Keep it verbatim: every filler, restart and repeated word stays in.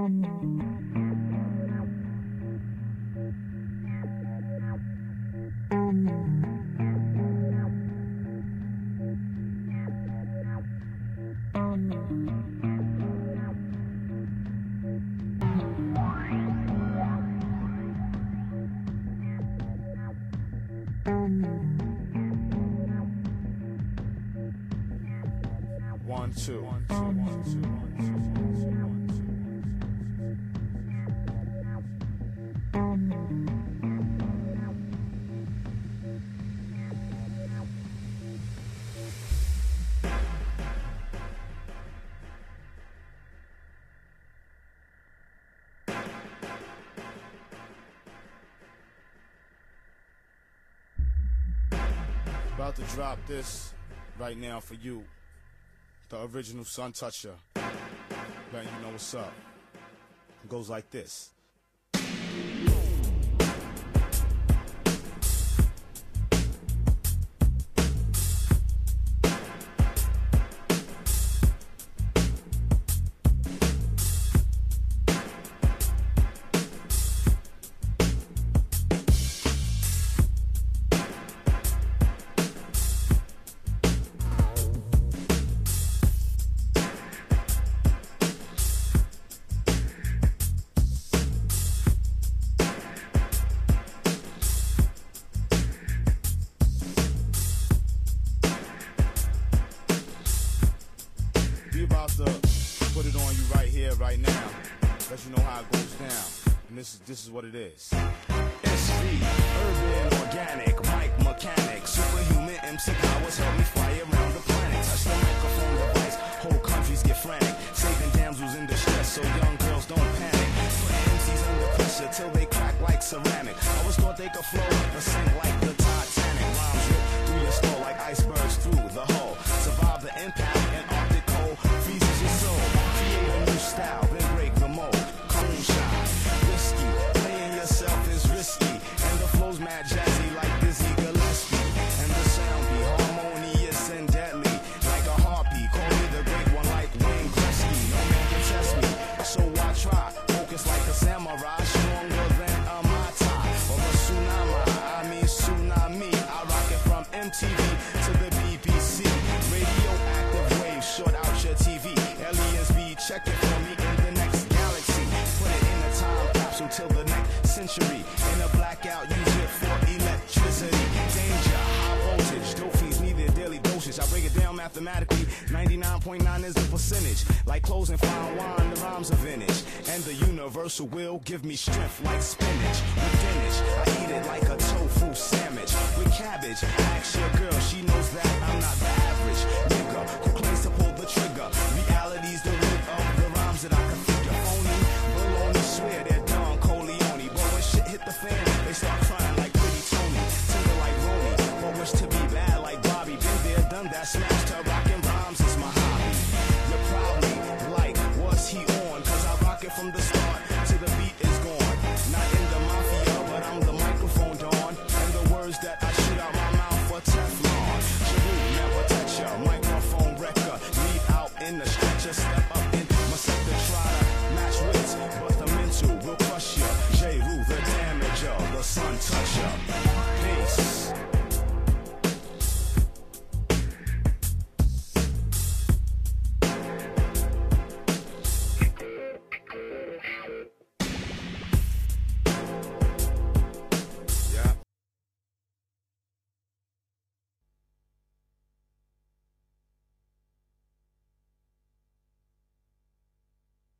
One, two, one, two, one, two, one, two, one, two, about to drop this right now for you. The original Sun Toucher, letting you know what's up. It goes like this. About to put it on you right here, right now. Let you know how it goes down. And this is this is what it is. S V, urban, organic, mic mechanic, superhuman M C powers help me fly around the planet. Touch the microphone device, whole countries get frantic. Saving damsels in distress so young girls don't panic. Putting M Cs under pressure till they crack like ceramic. I was thought they could float or sink like the Titanic. Rhymes rip through your skull like icebergs through the hull. Survive the impact and Arctic cold freezes your soul. Create a new style, then break the mold. Cone shine, whiskey, playing yourself is risky. And the flow's mad jazzy like Dizzy Gillespie. And the sound be harmonious and deadly like a harpy. Call me the great one like Wayne Gretzky. No man can test me, so I try. Focus like a samurai, stronger than a Mata or a tsunami. I mean tsunami. I rock it from M T V to the B B C. Radioactive waves short out your T V. Aliens be checking for me in the next galaxy. Put it in a time capsule till the next century. In a blackout, use it for electricity. Danger, high voltage, dope fiends need their daily dosage. I break it down mathematically. ninety-nine point nine is the percentage. Like clothes and fine wine, the rhymes are vintage. And the universal will give me strength like spinach. With Danish, I eat it like a tofu sandwich. With cabbage, ask your girl, she knows that